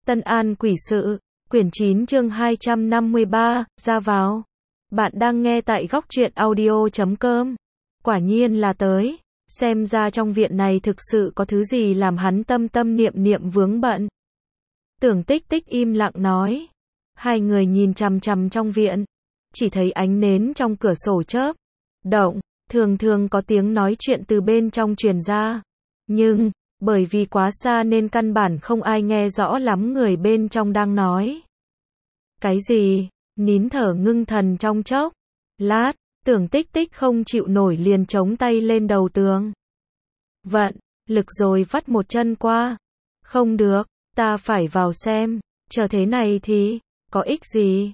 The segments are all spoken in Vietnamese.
Tân An Quỷ Sự, quyển 9 chương 253, ra vào. Bạn đang nghe tại góc truyện audio.com. Quả nhiên là tới, xem ra trong viện này thực sự có thứ gì làm hắn tâm tâm niệm niệm vướng bận. Tưởng Tích Tích im lặng nói. Hai người nhìn chằm chằm trong viện, chỉ thấy ánh nến trong cửa sổ chớp động, thường thường có tiếng nói chuyện từ bên trong truyền ra. Nhưng, bởi vì quá xa nên căn bản không ai nghe rõ lắm người bên trong đang nói. Cái gì? Nín thở ngưng thần trong chốc lát, Tưởng Tích Tích không chịu nổi liền chống tay lên đầu tường. Vận lực rồi vắt một chân qua. Không được, ta phải vào xem, chờ thế này thì có ích gì?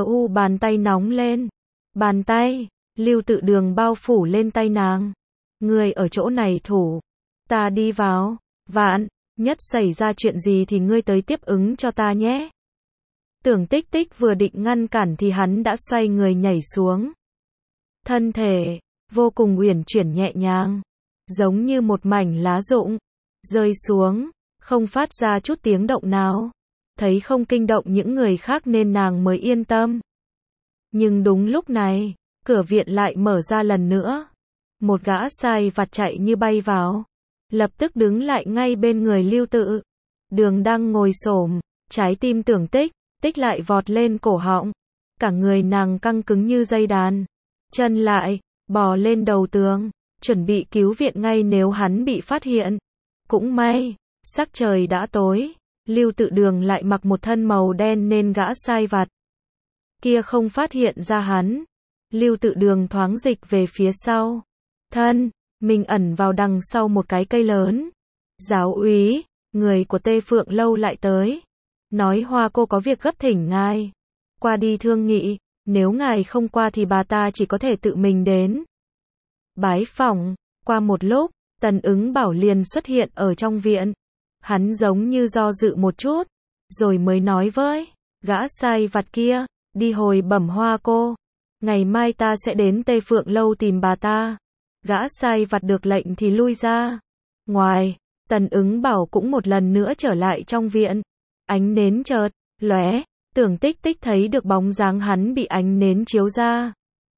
Bàn tay nóng lên. Bàn tay, Lưu Tự Đường bao phủ lên tay nàng. Người ở chỗ này thủ, ta đi vào. Vạn nhất xảy ra chuyện gì thì ngươi tới tiếp ứng cho ta nhé. Tưởng Tích Tích vừa định ngăn cản thì hắn đã xoay người nhảy xuống. Thân thể vô cùng uyển chuyển nhẹ nhàng, giống như một mảnh lá rụng rơi xuống, không phát ra chút tiếng động nào. Thấy không kinh động những người khác nên nàng mới yên tâm. Nhưng đúng lúc này, cửa viện lại mở ra lần nữa. Một gã sai vặt chạy như bay vào, lập tức đứng lại ngay bên người Lưu Tự Đường đang ngồi xổm. Trái tim Tưởng Tích Tích lại vọt lên cổ họng, cả người nàng căng cứng như dây đàn, chân lại bò lên đầu tường, chuẩn bị cứu viện ngay nếu hắn bị phát hiện. Cũng may, sắc trời đã tối, Lưu Tự Đường lại mặc một thân màu đen nên gã sai vặt kia không phát hiện ra hắn. Lưu Tự Đường thoáng dịch về phía sau, thân mình ẩn vào đằng sau một cái cây lớn. Giáo úy, người của Tê Phượng Lâu lại tới, nói Hoa cô có việc gấp thỉnh ngài qua đi thương nghị, nếu ngài không qua thì bà ta chỉ có thể tự mình đến bái phỏng. Qua một lúc, Tần Ứng Bảo liền xuất hiện ở trong viện. Hắn giống như do dự một chút, rồi mới nói với gã sai vặt kia, đi hồi bẩm Hoa cô, ngày mai ta sẽ đến Tê Phượng Lâu tìm bà ta. Gã sai vặt được lệnh thì lui ra ngoài. Tần Ứng Bảo cũng một lần nữa trở lại trong viện. Ánh nến chợt lóe, Tưởng Tích Tích thấy được bóng dáng hắn bị ánh nến chiếu ra.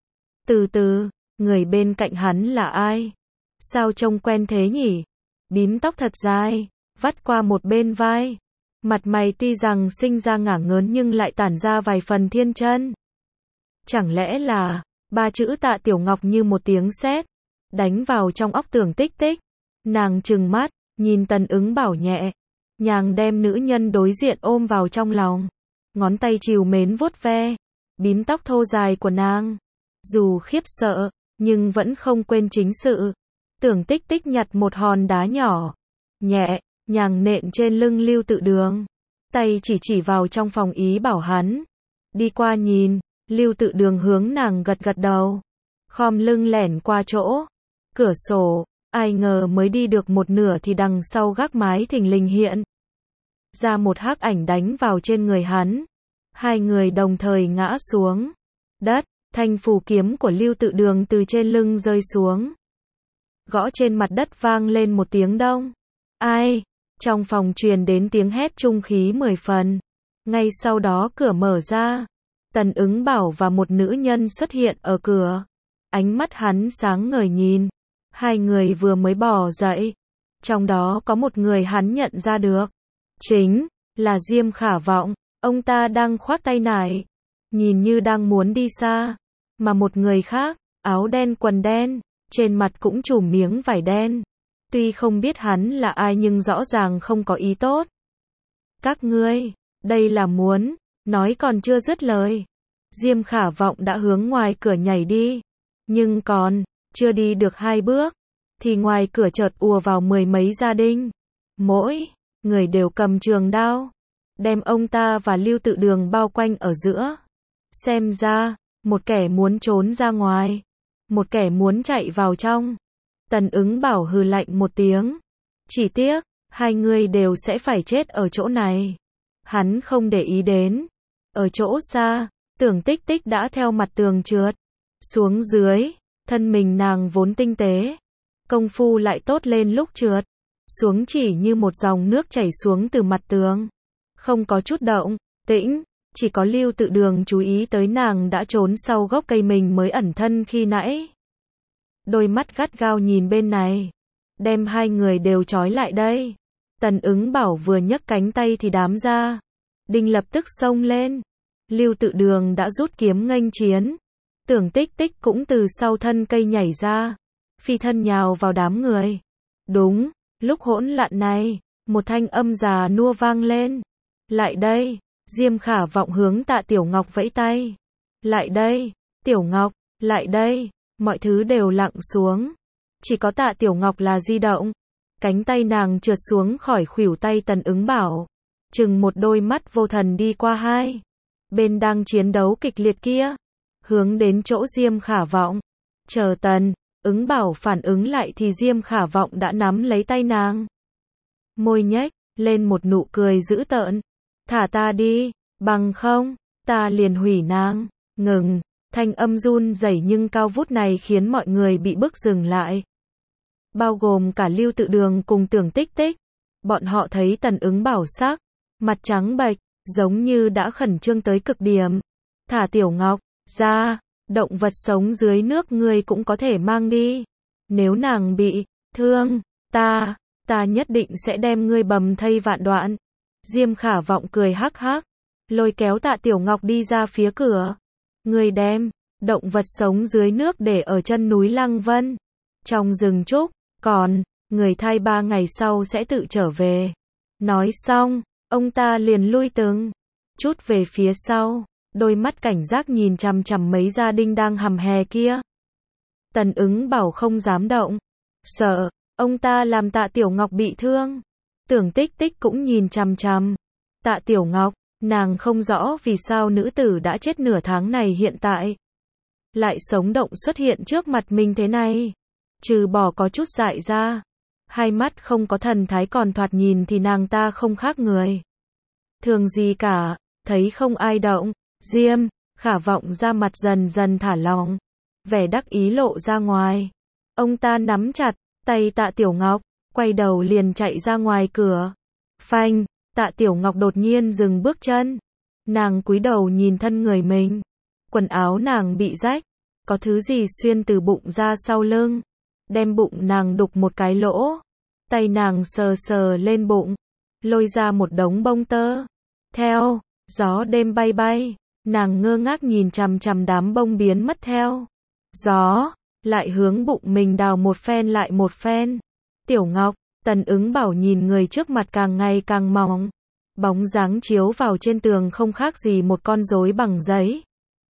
Từ từ, người bên cạnh hắn là ai? Sao trông quen thế nhỉ? Bím tóc thật dài, vắt qua một bên vai. Mặt mày tuy rằng sinh ra ngả ngớn nhưng lại tản ra vài phần thiên chân. Chẳng lẽ là ba chữ Tạ Tiểu Ngọc như một tiếng sét đánh vào trong óc Tưởng Tích Tích. Nàng trừng mắt, nhìn Tần Ứng Bảo nhẹ nhàng đem nữ nhân đối diện ôm vào trong lòng, ngón tay trìu mến vuốt ve bím tóc thô dài của nàng. Dù khiếp sợ, nhưng vẫn không quên chính sự. Tưởng Tích Tích nhặt một hòn đá nhỏ, nhẹ nhàng nện trên lưng Lưu Tự Đường, tay chỉ vào trong phòng ý bảo hắn đi qua nhìn. Lưu Tự Đường hướng nàng gật gật đầu, khom lưng lẻn qua chỗ cửa sổ. Ai ngờ mới đi được một nửa thì đằng sau gác mái thình lình hiện ra một hắc ảnh đánh vào trên người hắn. Hai người đồng thời ngã xuống đất. Thanh phù kiếm của Lưu Tự Đường từ trên lưng rơi xuống, gõ trên mặt đất vang lên một tiếng đông. Ai? Trong phòng truyền đến tiếng hét trung khí 10 phần. Ngay sau đó cửa mở ra. Tần Ứng Bảo và một nữ nhân xuất hiện ở cửa. Ánh mắt hắn sáng ngời nhìn hai người vừa mới bò dậy. Trong đó có một người hắn nhận ra được, chính là Diêm Khả Vọng. Ông ta đang khoác tay nải, nhìn như đang muốn đi xa. Mà một người khác, áo đen quần đen, trên mặt cũng trùm miếng vải đen. Tuy không biết hắn là ai nhưng rõ ràng không có ý tốt. Các ngươi, đây là muốn, nói còn chưa dứt lời. Diêm Khả Vọng đã hướng ngoài cửa nhảy đi. Nhưng còn chưa đi được 2 bước, thì ngoài cửa chợt ùa vào 10 mấy gia đình. Mỗi người đều cầm trường đao, đem ông ta và Lưu Tự Đường bao quanh ở giữa. Xem ra, một kẻ muốn trốn ra ngoài, một kẻ muốn chạy vào trong. Tần Ứng Bảo hừ lạnh một tiếng. Chỉ tiếc, hai người đều sẽ phải chết ở chỗ này. Hắn không để ý đến. Ở chỗ xa, Tưởng Tích Tích đã theo mặt tường trượt xuống dưới. Thân mình nàng vốn tinh tế, công phu lại tốt lên lúc trượt xuống chỉ như một dòng nước chảy xuống từ mặt tường. không có chút động tĩnh, chỉ có Lưu Tự Đường chú ý tới nàng đã trốn sau gốc cây mình mới ẩn thân khi nãy. Đôi mắt gắt gao nhìn bên này, đem hai người đều trói lại đây. Tần Ứng Bảo vừa nhấc cánh tay thì đám ra, Đinh lập tức xông lên. Lưu Tự Đường đã rút kiếm nghênh chiến. Tưởng Tích Tích cũng từ sau thân cây nhảy ra, phi thân nhào vào đám người. Đúng, lúc hỗn loạn này, một thanh âm già nua vang lên. Lại đây, Diêm Khả Vọng hướng Tạ Tiểu Ngọc vẫy tay. Lại đây, Tiểu Ngọc, lại đây, mọi thứ đều lặng xuống. Chỉ có Tạ Tiểu Ngọc là di động. Cánh tay nàng trượt xuống khỏi khuỷu tay Tần Ứng Bảo. Chừng một đôi mắt vô thần đi qua hai bên đang chiến đấu kịch liệt kia, hướng đến chỗ Diêm Khả Vọng. Chờ Tần Ứng Bảo phản ứng lại thì Diêm Khả Vọng đã nắm lấy tay nàng. Môi nhếch lên một nụ cười dữ tợn. Thả ta đi, bằng không, ta liền hủy nàng. Ngừng, thanh âm run rẩy nhưng cao vút này khiến mọi người bị bức dừng lại. Bao gồm cả Lưu Tự Đường cùng Tưởng Tích Tích. Bọn họ thấy Tần Ứng Bảo sắc mặt trắng bệch, giống như đã khẩn trương tới cực điểm. Thả Tiểu Ngọc ra, động vật sống dưới nước ngươi cũng có thể mang đi. Nếu nàng bị thương, ta nhất định sẽ đem ngươi bầm thây vạn đoạn. Diêm Khả Vọng cười hắc hắc, lôi kéo Tạ Tiểu Ngọc đi ra phía cửa. Ngươi đem động vật sống dưới nước để ở chân núi Lăng Vân, trong rừng trúc, còn người thai 3 ngày sau sẽ tự trở về. Nói xong, ông ta liền lui từng chút về phía sau, đôi mắt cảnh giác nhìn chằm chằm mấy gia đình đang hầm hè kia. Tần Ứng Bảo không dám động, sợ ông ta làm Tạ Tiểu Ngọc bị thương. Tưởng Tích Tích cũng nhìn chằm chằm Tạ Tiểu Ngọc, nàng không rõ vì sao nữ tử đã chết nửa tháng này hiện tại lại sống động xuất hiện trước mặt mình thế này. Trừ bỏ có chút dại ra, hai mắt không có thần thái còn thoạt nhìn thì nàng ta không khác người thường gì cả. Thấy không ai động, Diêm Khả Vọng ra mặt dần dần thả lỏng, vẻ đắc ý lộ ra ngoài. Ông ta nắm chặt tay Tạ Tiểu Ngọc, quay đầu liền chạy ra ngoài cửa. Phanh, Tạ Tiểu Ngọc đột nhiên dừng bước chân. Nàng cúi đầu nhìn thân người mình. Quần áo nàng bị rách, có thứ gì xuyên từ bụng ra sau lưng, đem bụng nàng đục một cái lỗ. Tay nàng sờ sờ lên bụng, lôi ra một đống bông tơ. Theo gió đêm bay bay, nàng ngơ ngác nhìn chằm chằm đám bông biến mất theo gió, lại hướng bụng mình đào một phen lại một phen. Tiểu Ngọc, Tần Ứng Bảo nhìn người trước mặt càng ngày càng mỏng, bóng dáng chiếu vào trên tường không khác gì một con rối bằng giấy.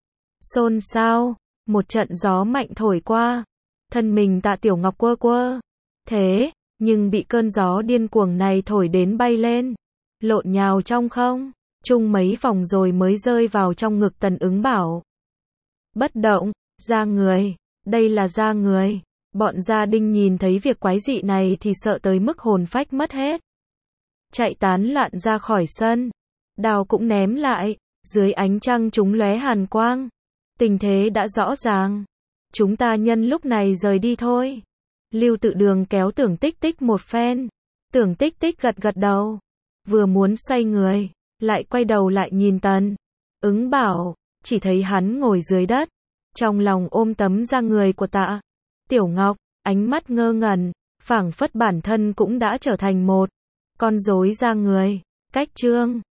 Xôn xao, một trận gió mạnh thổi qua, thân mình Tạ Tiểu Ngọc quơ quơ. Thế nhưng bị cơn gió điên cuồng này thổi đến bay lên, lộn nhào trong không trung mấy vòng rồi mới rơi vào trong ngực Tần Ứng Bảo. Bất động, da người, đây là da người. Bọn gia đình nhìn thấy việc quái dị này thì sợ tới mức hồn phách mất hết, chạy tán loạn ra khỏi sân. Đao cũng ném lại, dưới ánh trăng chúng lóe hàn quang. Tình thế đã rõ ràng, chúng ta nhân lúc này rời đi thôi. Lưu Tự Đường kéo Tưởng Tích Tích một phen. Tưởng Tích Tích gật gật đầu, vừa muốn xoay người, lại quay đầu lại nhìn Tần Ứng Bảo, chỉ thấy hắn ngồi dưới đất, trong lòng ôm tấm da người của Tạ Tiểu Ngọc, ánh mắt ngơ ngẩn, phảng phất bản thân cũng đã trở thành một con rối da người. Cách chương